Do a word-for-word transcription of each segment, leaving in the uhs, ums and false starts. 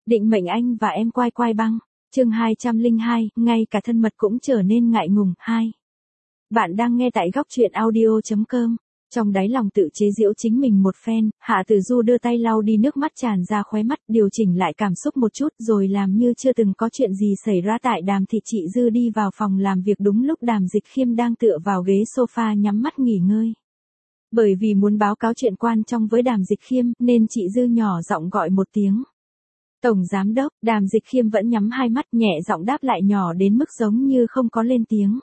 Định mệnh anh và em quai quai băng. Chương hai trăm lẻ hai, ngay cả thân mật cũng trở nên ngại ngùng. hai. Bạn đang nghe tại góc truyện audio chấm com. Trong đáy lòng tự chế giễu chính mình một phen, Hạ Tử Du đưa tay lau đi nước mắt tràn ra khóe mắt, điều chỉnh lại cảm xúc một chút rồi làm như chưa từng có chuyện gì xảy ra tại Đàm Thị. Chị Dư đi vào phòng làm việc đúng lúc Đàm Dịch Khiêm đang tựa vào ghế sofa nhắm mắt nghỉ ngơi. Bởi vì muốn báo cáo chuyện quan trọng với Đàm Dịch Khiêm nên chị Dư nhỏ giọng gọi một tiếng. Tổng Giám Đốc. Đàm Dịch Khiêm vẫn nhắm hai mắt, nhẹ giọng đáp lại nhỏ đến mức giống như không có lên tiếng.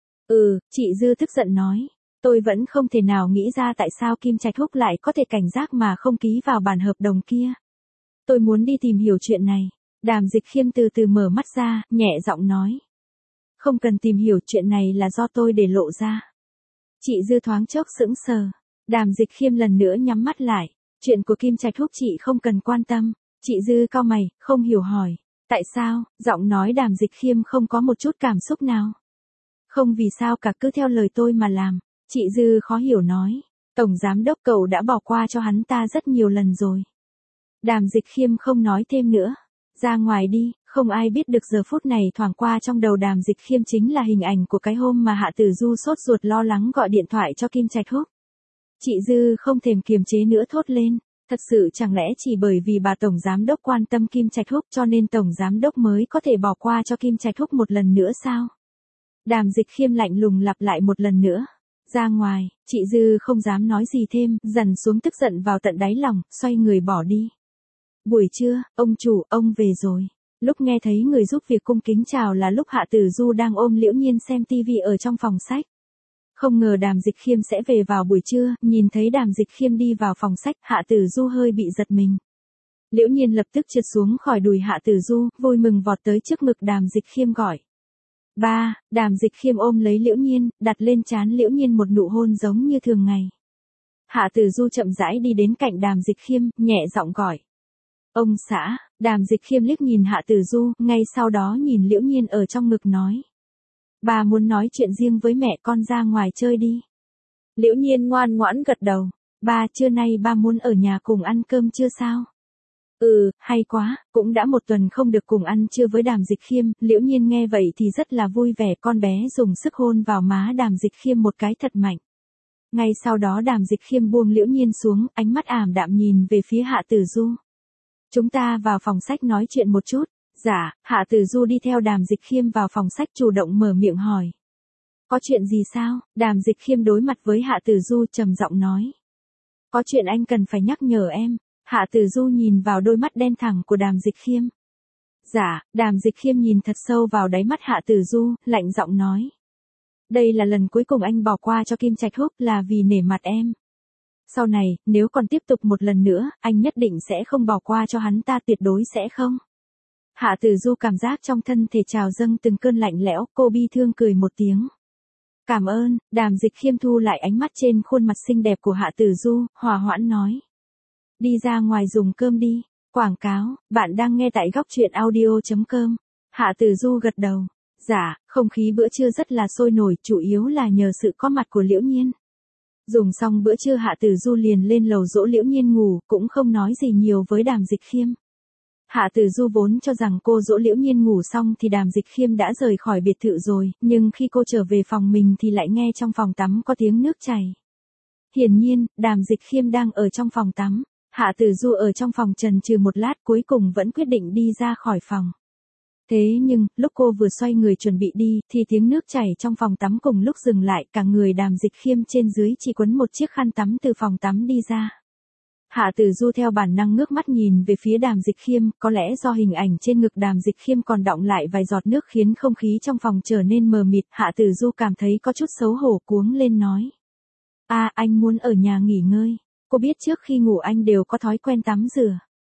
Ừ, chị Dư tức giận nói. Tôi vẫn không thể nào nghĩ ra tại sao Kim Trạch Húc lại có thể cảnh giác mà không ký vào bản hợp đồng kia. Tôi muốn đi tìm hiểu chuyện này. Đàm Dịch Khiêm từ từ mở mắt ra, nhẹ giọng nói. Không cần tìm hiểu, chuyện này là do tôi để lộ ra. Chị Dư thoáng chốc sững sờ. Đàm Dịch Khiêm lần nữa nhắm mắt lại. Chuyện của Kim Trạch Húc chị không cần quan tâm. Chị Dư cau mày, không hiểu hỏi. Tại sao? Giọng nói Đàm Dịch Khiêm không có một chút cảm xúc nào. Không vì sao cả, cứ theo lời tôi mà làm. Chị Dư khó hiểu nói. Tổng Giám Đốc, cậu đã bỏ qua cho hắn ta rất nhiều lần rồi. Đàm Dịch Khiêm không nói thêm nữa. Ra ngoài đi. Không ai biết được giờ phút này thoảng qua trong đầu Đàm Dịch Khiêm chính là hình ảnh của cái hôm mà Hạ Tử Du sốt ruột lo lắng gọi điện thoại cho Kim Trạch Húc. Chị Dư không thèm kiềm chế nữa thốt lên. Thật sự chẳng lẽ chỉ bởi vì bà Tổng Giám Đốc quan tâm Kim Trạch Húc cho nên Tổng Giám Đốc mới có thể bỏ qua cho Kim Trạch Húc một lần nữa sao? Đàm Dịch Khiêm lạnh lùng lặp lại một lần nữa. Ra ngoài. Chị Dư không dám nói gì thêm, dằn xuống tức giận vào tận đáy lòng, xoay người bỏ đi. Buổi trưa, ông chủ, ông về rồi. Lúc nghe thấy người giúp việc cung kính chào là lúc Hạ Tử Du đang ôm Liễu Nhiên xem tivi ở trong phòng sách. Không ngờ Đàm Dịch Khiêm sẽ về vào buổi trưa, nhìn thấy Đàm Dịch Khiêm đi vào phòng sách, Hạ Tử Du hơi bị giật mình. Liễu Nhiên lập tức trượt xuống khỏi đùi Hạ Tử Du, vui mừng vọt tới trước ngực Đàm Dịch Khiêm gọi. Ba. Đàm Dịch Khiêm ôm lấy Liễu Nhiên, đặt lên trán Liễu Nhiên một nụ hôn giống như thường ngày. Hạ Tử Du chậm rãi đi đến cạnh Đàm Dịch Khiêm, nhẹ giọng gọi. Ông xã. Đàm Dịch Khiêm liếc nhìn Hạ Tử Du, ngay sau đó nhìn Liễu Nhiên ở trong ngực nói. Bà muốn nói chuyện riêng với mẹ, con ra ngoài chơi đi. Liễu Nhiên ngoan ngoãn gật đầu. Ba, trưa nay ba muốn ở nhà cùng ăn cơm trưa sao? Ừ, hay quá, cũng đã một tuần không được cùng ăn trưa với Đàm Dịch Khiêm. Liễu Nhiên nghe vậy thì rất là vui vẻ, con bé dùng sức hôn vào má Đàm Dịch Khiêm một cái thật mạnh. Ngay sau đó Đàm Dịch Khiêm buông Liễu Nhiên xuống, ánh mắt ảm đạm nhìn về phía Hạ Tử Du. Chúng ta vào phòng sách nói chuyện một chút. Dạ. Hạ Tử Du đi theo Đàm Dịch Khiêm vào phòng sách, chủ động mở miệng hỏi. Có chuyện gì sao? Đàm Dịch Khiêm đối mặt với Hạ Tử Du trầm giọng nói. Có chuyện anh cần phải nhắc nhở em. Hạ Tử Du nhìn vào đôi mắt đen thẳng của Đàm Dịch Khiêm. Dạ. Đàm Dịch Khiêm nhìn thật sâu vào đáy mắt Hạ Tử Du, lạnh giọng nói. Đây là lần cuối cùng anh bỏ qua cho Kim Trạch Húc là vì nể mặt em. Sau này, nếu còn tiếp tục một lần nữa, anh nhất định sẽ không bỏ qua cho hắn ta, tuyệt đối sẽ không. Hạ Tử Du cảm giác trong thân thể trào dâng từng cơn lạnh lẽo, cô bi thương cười một tiếng. Cảm ơn. Đàm Dịch Khiêm thu lại ánh mắt trên khuôn mặt xinh đẹp của Hạ Tử Du, hòa hoãn nói. Đi ra ngoài dùng cơm đi. Quảng cáo, bạn đang nghe tại góc truyện audio chấm com. Hạ Tử Du gật đầu. Dạ, không khí bữa trưa rất là sôi nổi, chủ yếu là nhờ sự có mặt của Liễu Nhiên. Dùng xong bữa trưa Hạ Tử Du liền lên lầu dỗ Liễu Nhiên ngủ, cũng không nói gì nhiều với Đàm Dịch Khiêm. Hạ Tử Du vốn cho rằng cô dỗ Liễu Nhiên ngủ xong thì Đàm Dịch Khiêm đã rời khỏi biệt thự rồi, nhưng khi cô trở về phòng mình thì lại nghe trong phòng tắm có tiếng nước chảy. Hiển nhiên, Đàm Dịch Khiêm đang ở trong phòng tắm. Hạ Tử Du ở trong phòng chần chừ một lát, cuối cùng vẫn quyết định đi ra khỏi phòng. Thế nhưng, lúc cô vừa xoay người chuẩn bị đi, thì tiếng nước chảy trong phòng tắm cùng lúc dừng lại, cả người Đàm Dịch Khiêm trên dưới chỉ quấn một chiếc khăn tắm từ phòng tắm đi ra. Hạ Tử Du theo bản năng ngước mắt nhìn về phía Đàm Dịch Khiêm, có lẽ do hình ảnh trên ngực Đàm Dịch Khiêm còn đọng lại vài giọt nước khiến không khí trong phòng trở nên mờ mịt, Hạ Tử Du cảm thấy có chút xấu hổ cuống lên nói. À, anh muốn ở nhà nghỉ ngơi. Cô biết trước khi ngủ anh đều có thói quen tắm rửa.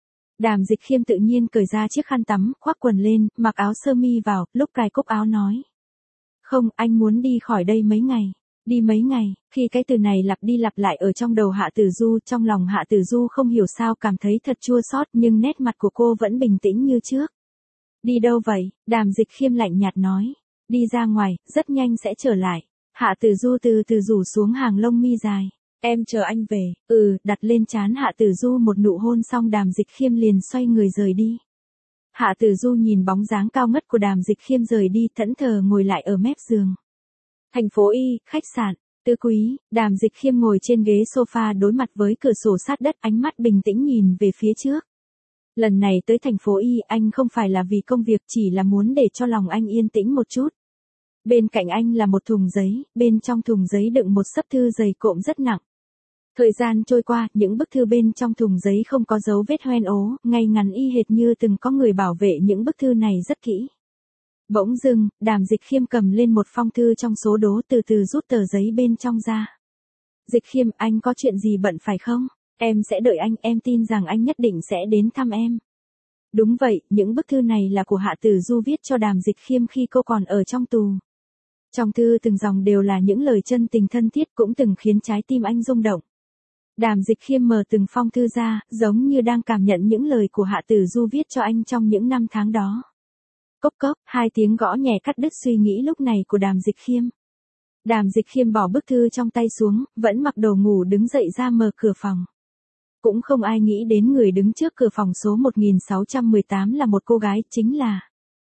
Đàm Dịch Khiêm tự nhiên cởi ra chiếc khăn tắm, khoác quần lên, mặc áo sơ mi vào, lúc cài cúc áo nói. Không, anh muốn đi khỏi đây mấy ngày. Đi mấy ngày, khi cái từ này lặp đi lặp lại ở trong đầu Hạ Tử Du, trong lòng Hạ Tử Du không hiểu sao cảm thấy thật chua xót, nhưng nét mặt của cô vẫn bình tĩnh như trước. Đi đâu vậy? Đàm Dịch Khiêm lạnh nhạt nói. Đi ra ngoài, rất nhanh sẽ trở lại. Hạ Tử Du từ từ rủ xuống hàng lông mi dài. Em chờ anh về. Ừ, đặt lên trán Hạ Tử Du một nụ hôn xong Đàm Dịch Khiêm liền xoay người rời đi. Hạ Tử Du nhìn bóng dáng cao ngất của Đàm Dịch Khiêm rời đi, thẫn thờ ngồi lại ở mép giường. Thành phố Y, khách sạn, Tứ Quý, Đàm Dịch Khiêm ngồi trên ghế sofa đối mặt với cửa sổ sát đất, ánh mắt bình tĩnh nhìn về phía trước. Lần này tới thành phố Y, anh không phải là vì công việc, chỉ là muốn để cho lòng anh yên tĩnh một chút. Bên cạnh anh là một thùng giấy, bên trong thùng giấy đựng một xấp thư dày cộm rất nặng. Thời gian trôi qua, những bức thư bên trong thùng giấy không có dấu vết hoen ố, ngay ngắn y hệt như từng có người bảo vệ những bức thư này rất kỹ. Bỗng dưng, Đàm Dịch Khiêm cầm lên một phong thư trong số đố, từ từ rút tờ giấy bên trong ra. Dịch Khiêm, anh có chuyện gì bận phải không? Em sẽ đợi anh, em tin rằng anh nhất định sẽ đến thăm em. Đúng vậy, những bức thư này là của Hạ Tử Du viết cho Đàm Dịch Khiêm khi cô còn ở trong tù. Trong thư từng dòng đều là những lời chân tình thân thiết, cũng từng khiến trái tim anh rung động. Đàm Dịch Khiêm mở từng phong thư ra, giống như đang cảm nhận những lời của Hạ Tử Du viết cho anh trong những năm tháng đó. Cốc cốc, hai tiếng gõ nhẹ cắt đứt suy nghĩ lúc này của Đàm Dịch Khiêm. Đàm Dịch Khiêm bỏ bức thư trong tay xuống, vẫn mặc đồ ngủ đứng dậy ra mở cửa phòng. Cũng không ai nghĩ đến người đứng trước cửa phòng số một nghìn sáu trăm mười tám là một cô gái, chính là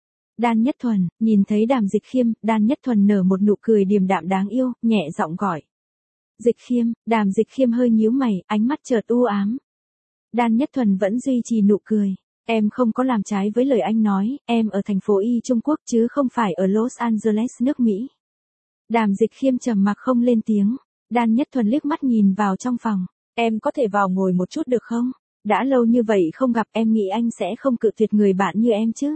Đan Nhất Thuần. Nhìn thấy Đàm Dịch Khiêm, Đan Nhất Thuần nở một nụ cười điềm đạm đáng yêu, nhẹ giọng gọi. Dịch Khiêm. Đàm Dịch Khiêm hơi nhíu mày, ánh mắt chợt u ám. Đan Nhất Thuần vẫn duy trì nụ cười. Em không có làm trái với lời anh nói, em ở thành phố Y Trung Quốc chứ không phải ở Los Angeles nước Mỹ. Đàm Dịch Khiêm trầm mặc không lên tiếng. Đan Nhất Thuần liếc mắt nhìn vào trong phòng. Em có thể vào ngồi một chút được không? Đã lâu như vậy không gặp, em nghĩ anh sẽ không cự tuyệt người bạn như em chứ.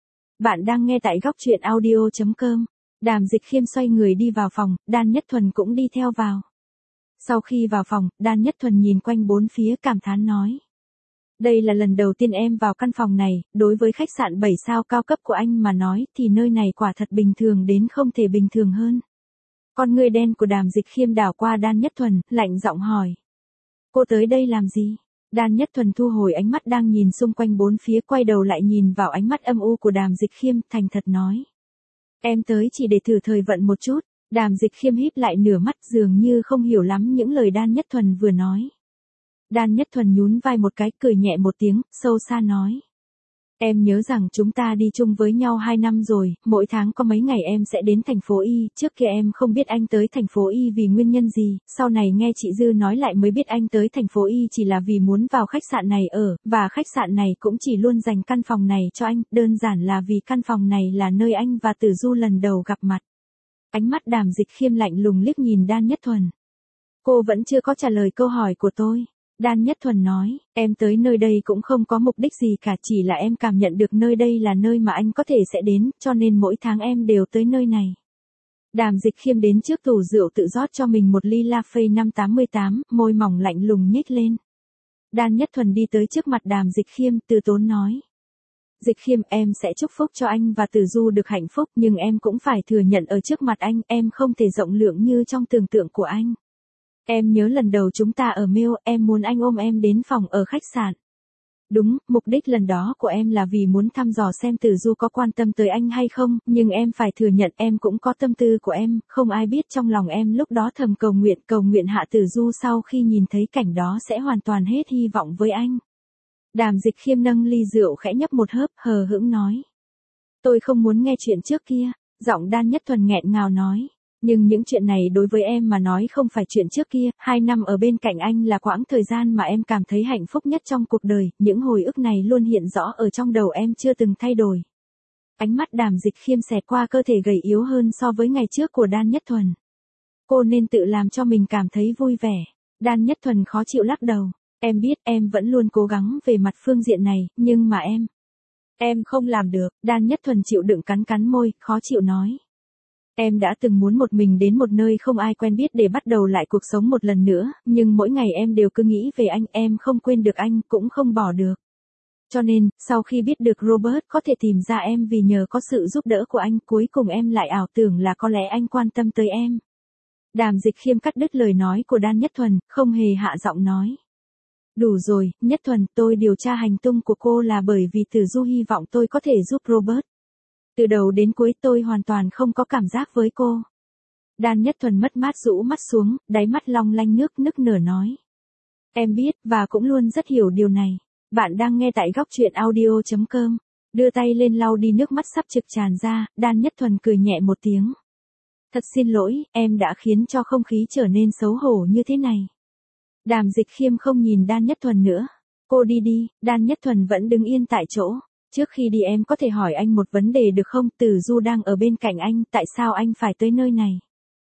Bạn đang nghe tại góc truyện audio chấm com. Đàm Dịch Khiêm xoay người đi vào phòng, Đan Nhất Thuần cũng đi theo vào. Sau khi vào phòng, Đan Nhất Thuần nhìn quanh bốn phía cảm thán nói. Đây là lần đầu tiên em vào căn phòng này, đối với khách sạn bảy sao cao cấp của anh mà nói thì nơi này quả thật bình thường đến không thể bình thường hơn. Con người đen của Đàm Dịch Khiêm đảo qua Đan Nhất Thuần, lạnh giọng hỏi. Cô tới đây làm gì? Đan Nhất Thuần thu hồi ánh mắt đang nhìn xung quanh bốn phía, quay đầu lại nhìn vào ánh mắt âm u của Đàm Dịch Khiêm, thành thật nói. Em tới chỉ để thử thời vận một chút. Đàm Dịch Khiêm híp lại nửa mắt, dường như không hiểu lắm những lời Đan Nhất Thuần vừa nói. Đan Nhất Thuần nhún vai một cái, cười nhẹ một tiếng, sâu xa nói. Em nhớ rằng chúng ta đi chung với nhau hai năm rồi, mỗi tháng có mấy ngày em sẽ đến thành phố Y, trước kia em không biết anh tới thành phố Y vì nguyên nhân gì, sau này nghe chị Dư nói lại mới biết anh tới thành phố Y chỉ là vì muốn vào khách sạn này ở, và khách sạn này cũng chỉ luôn dành căn phòng này cho anh, đơn giản là vì căn phòng này là nơi anh và Tử Du lần đầu gặp mặt. Ánh mắt Đàm Dịch Khiêm lạnh lùng liếc nhìn Đan Nhất Thuần. Cô vẫn chưa có trả lời câu hỏi của tôi. Đan Nhất Thuần nói, em tới nơi đây cũng không có mục đích gì cả, chỉ là em cảm nhận được nơi đây là nơi mà anh có thể sẽ đến, cho nên mỗi tháng em đều tới nơi này. Đàm Dịch Khiêm đến trước tủ rượu tự rót cho mình một ly Lafite năm tám tám, môi mỏng lạnh lùng nhếch lên. Đan Nhất Thuần đi tới trước mặt Đàm Dịch Khiêm, từ tốn nói. Dịch Khiêm, em sẽ chúc phúc cho anh và Tử Du được hạnh phúc, nhưng em cũng phải thừa nhận ở trước mặt anh, em không thể rộng lượng như trong tưởng tượng của anh. Em nhớ lần đầu chúng ta ở Mail, em muốn anh ôm em đến phòng ở khách sạn. Đúng, mục đích lần đó của em là vì muốn thăm dò xem Tử Du có quan tâm tới anh hay không, nhưng em phải thừa nhận em cũng có tâm tư của em, không ai biết trong lòng em lúc đó thầm cầu nguyện, cầu nguyện Hạ Tử Du sau khi nhìn thấy cảnh đó sẽ hoàn toàn hết hy vọng với anh. Đàm Dịch Khiêm nâng ly rượu khẽ nhấp một hớp, hờ hững nói. Tôi không muốn nghe chuyện trước kia, giọng Đan Nhất Thuần nghẹn ngào nói. Nhưng những chuyện này đối với em mà nói không phải chuyện trước kia, hai năm ở bên cạnh anh là quãng thời gian mà em cảm thấy hạnh phúc nhất trong cuộc đời, những hồi ức này luôn hiện rõ ở trong đầu em chưa từng thay đổi. Ánh mắt Đàm Dịch Khiêm xẹt qua cơ thể gầy yếu hơn so với ngày trước của Đan Nhất Thuần. Cô nên tự làm cho mình cảm thấy vui vẻ. Đan Nhất Thuần khó chịu lắc đầu. Em biết em vẫn luôn cố gắng về mặt phương diện này, nhưng mà em... Em không làm được. Đan Nhất Thuần chịu đựng cắn cắn môi, khó chịu nói. Em đã từng muốn một mình đến một nơi không ai quen biết để bắt đầu lại cuộc sống một lần nữa, nhưng mỗi ngày em đều cứ nghĩ về anh, em không quên được anh, cũng không bỏ được. Cho nên, sau khi biết được Robert có thể tìm ra em vì nhờ có sự giúp đỡ của anh, cuối cùng em lại ảo tưởng là có lẽ anh quan tâm tới em. Đàm Dịch Khiêm cắt đứt lời nói của Đan Nhất Thuần, không hề hạ giọng nói. Đủ rồi, Nhất Thuần, tôi điều tra hành tung của cô là bởi vì Tử Du hy vọng tôi có thể giúp Robert. Từ đầu đến cuối tôi hoàn toàn không có cảm giác với cô. Đan Nhất Thuần mất mát rũ mắt xuống, đáy mắt long lanh nước nức nở nói. Em biết, và cũng luôn rất hiểu điều này. Bạn đang nghe tại góc truyện audio chấm com. Đưa tay lên lau đi nước mắt sắp trực tràn ra, Đan Nhất Thuần cười nhẹ một tiếng. Thật xin lỗi, em đã khiến cho không khí trở nên xấu hổ như thế này. Đàm Dịch Khiêm không nhìn Đan Nhất Thuần nữa. Cô đi đi, Đan Nhất Thuần vẫn đứng yên tại chỗ. Trước khi đi em có thể hỏi anh một vấn đề được không? Tử Du đang ở bên cạnh anh, tại sao anh phải tới nơi này?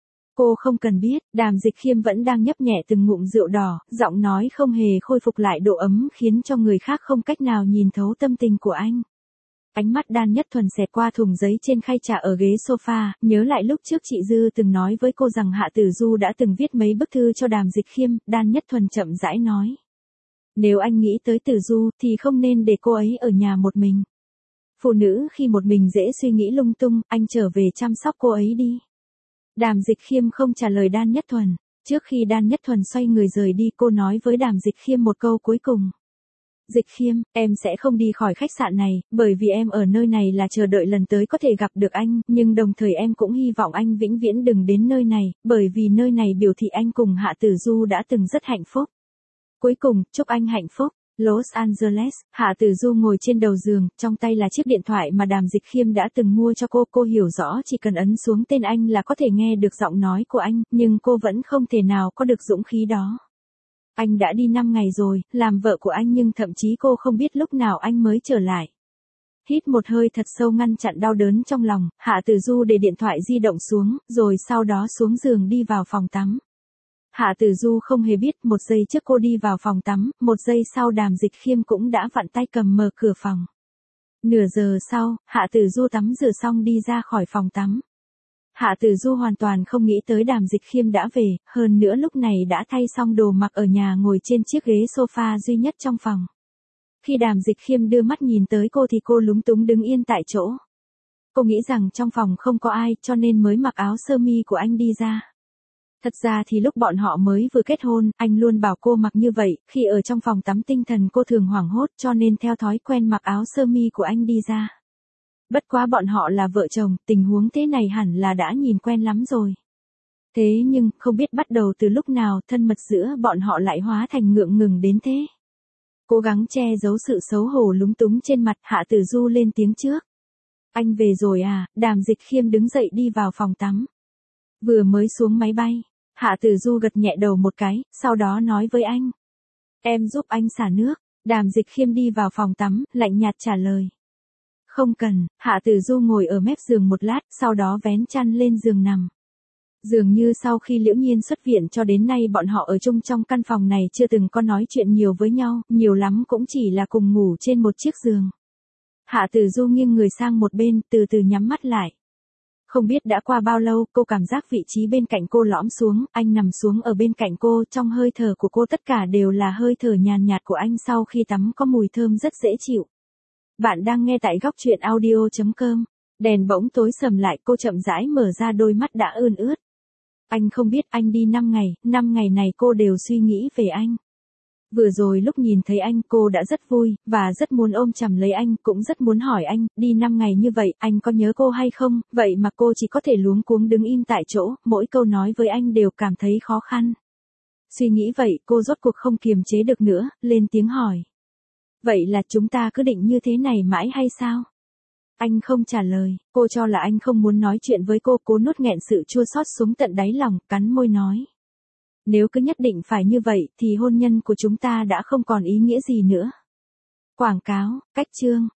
Cô không cần biết, Đàm Dịch Khiêm vẫn đang nhấp nhẹ từng ngụm rượu đỏ, giọng nói không hề khôi phục lại độ ấm khiến cho người khác không cách nào nhìn thấu tâm tình của anh. Ánh mắt Đan Nhất Thuần xẹt qua thùng giấy trên khay trà ở ghế sofa, nhớ lại lúc trước chị Dư từng nói với cô rằng Hạ Tử Du đã từng viết mấy bức thư cho Đàm Dịch Khiêm, Đan Nhất Thuần chậm rãi nói. Nếu anh nghĩ tới Tử Du thì không nên để cô ấy ở nhà một mình. Phụ nữ khi một mình dễ suy nghĩ lung tung, anh trở về chăm sóc cô ấy đi. Đàm Dịch Khiêm không trả lời Đan Nhất Thuần. Trước khi Đan Nhất Thuần xoay người rời đi, cô nói với Đàm Dịch Khiêm một câu cuối cùng. Dịch Khiêm, em sẽ không đi khỏi khách sạn này, bởi vì em ở nơi này là chờ đợi lần tới có thể gặp được anh, nhưng đồng thời em cũng hy vọng anh vĩnh viễn đừng đến nơi này, bởi vì nơi này biểu thị anh cùng Hạ Tử Du đã từng rất hạnh phúc. Cuối cùng, chúc anh hạnh phúc. Los Angeles, Hạ Tử Du ngồi trên đầu giường, trong tay là chiếc điện thoại mà Đàm Dịch Khiêm đã từng mua cho cô. Cô hiểu rõ chỉ cần ấn xuống tên anh là có thể nghe được giọng nói của anh, nhưng cô vẫn không thể nào có được dũng khí đó. Anh đã đi năm ngày rồi, làm vợ của anh nhưng thậm chí cô không biết lúc nào anh mới trở lại. Hít một hơi thật sâu ngăn chặn đau đớn trong lòng, Hạ Tử Du để điện thoại di động xuống, rồi sau đó xuống giường đi vào phòng tắm. Hạ Tử Du không hề biết, một giây trước cô đi vào phòng tắm, một giây sau Đàm Dịch Khiêm cũng đã vặn tay cầm mở cửa phòng. Nửa giờ sau, Hạ Tử Du tắm rửa xong đi ra khỏi phòng tắm. Hạ Tử Du hoàn toàn không nghĩ tới Đàm Dịch Khiêm đã về, hơn nữa lúc này đã thay xong đồ mặc ở nhà ngồi trên chiếc ghế sofa duy nhất trong phòng. Khi Đàm Dịch Khiêm đưa mắt nhìn tới cô thì cô lúng túng đứng yên tại chỗ. Cô nghĩ rằng trong phòng không có ai cho nên mới mặc áo sơ mi của anh đi ra. Thật ra thì lúc bọn họ mới vừa kết hôn, anh luôn bảo cô mặc như vậy, khi ở trong phòng tắm tinh thần cô thường hoảng hốt cho nên theo thói quen mặc áo sơ mi của anh đi ra. Bất quá bọn họ là vợ chồng, tình huống thế này hẳn là đã nhìn quen lắm rồi. Thế nhưng, không biết bắt đầu từ lúc nào thân mật giữa bọn họ lại hóa thành ngượng ngừng đến thế. Cố gắng che giấu sự xấu hổ lúng túng trên mặt, Hạ Tử Du lên tiếng trước. Anh về rồi à? Đàm Dịch Khiêm đứng dậy đi vào phòng tắm. Vừa mới xuống máy bay, Hạ Tử Du gật nhẹ đầu một cái, sau đó nói với anh. Em giúp anh xả nước. Đàm Dịch Khiêm đi vào phòng tắm, lạnh nhạt trả lời. Không cần. Hạ Tử Du ngồi ở mép giường một lát, sau đó vén chăn lên giường nằm. Dường như sau khi Liễu Nhiên xuất viện cho đến nay bọn họ ở chung trong căn phòng này chưa từng có nói chuyện nhiều với nhau, nhiều lắm cũng chỉ là cùng ngủ trên một chiếc giường. Hạ Tử Du nghiêng người sang một bên, từ từ nhắm mắt lại. Không biết đã qua bao lâu, cô cảm giác vị trí bên cạnh cô lõm xuống, anh nằm xuống ở bên cạnh cô, trong hơi thở của cô tất cả đều là hơi thở nhàn nhạt của anh sau khi tắm có mùi thơm rất dễ chịu. Bạn đang nghe tại góc truyện audio chấm com. Đèn bỗng tối sầm lại, cô chậm rãi mở ra đôi mắt đã ươn ướt. Anh không biết anh đi năm ngày, năm ngày này cô đều suy nghĩ về anh. Vừa rồi lúc nhìn thấy anh cô đã rất vui, và rất muốn ôm chầm lấy anh, cũng rất muốn hỏi anh, đi năm ngày như vậy, anh có nhớ cô hay không, vậy mà cô chỉ có thể luống cuống đứng im tại chỗ, mỗi câu nói với anh đều cảm thấy khó khăn. Suy nghĩ vậy, cô rốt cuộc không kiềm chế được nữa, lên tiếng hỏi. Vậy là chúng ta cứ định như thế này mãi hay sao? Anh không trả lời, cô cho là anh không muốn nói chuyện với cô, cố nuốt nghẹn sự chua xót xuống tận đáy lòng, cắn môi nói. Nếu cứ nhất định phải như vậy, thì hôn nhân của chúng ta đã không còn ý nghĩa gì nữa. Quảng cáo, cách chương.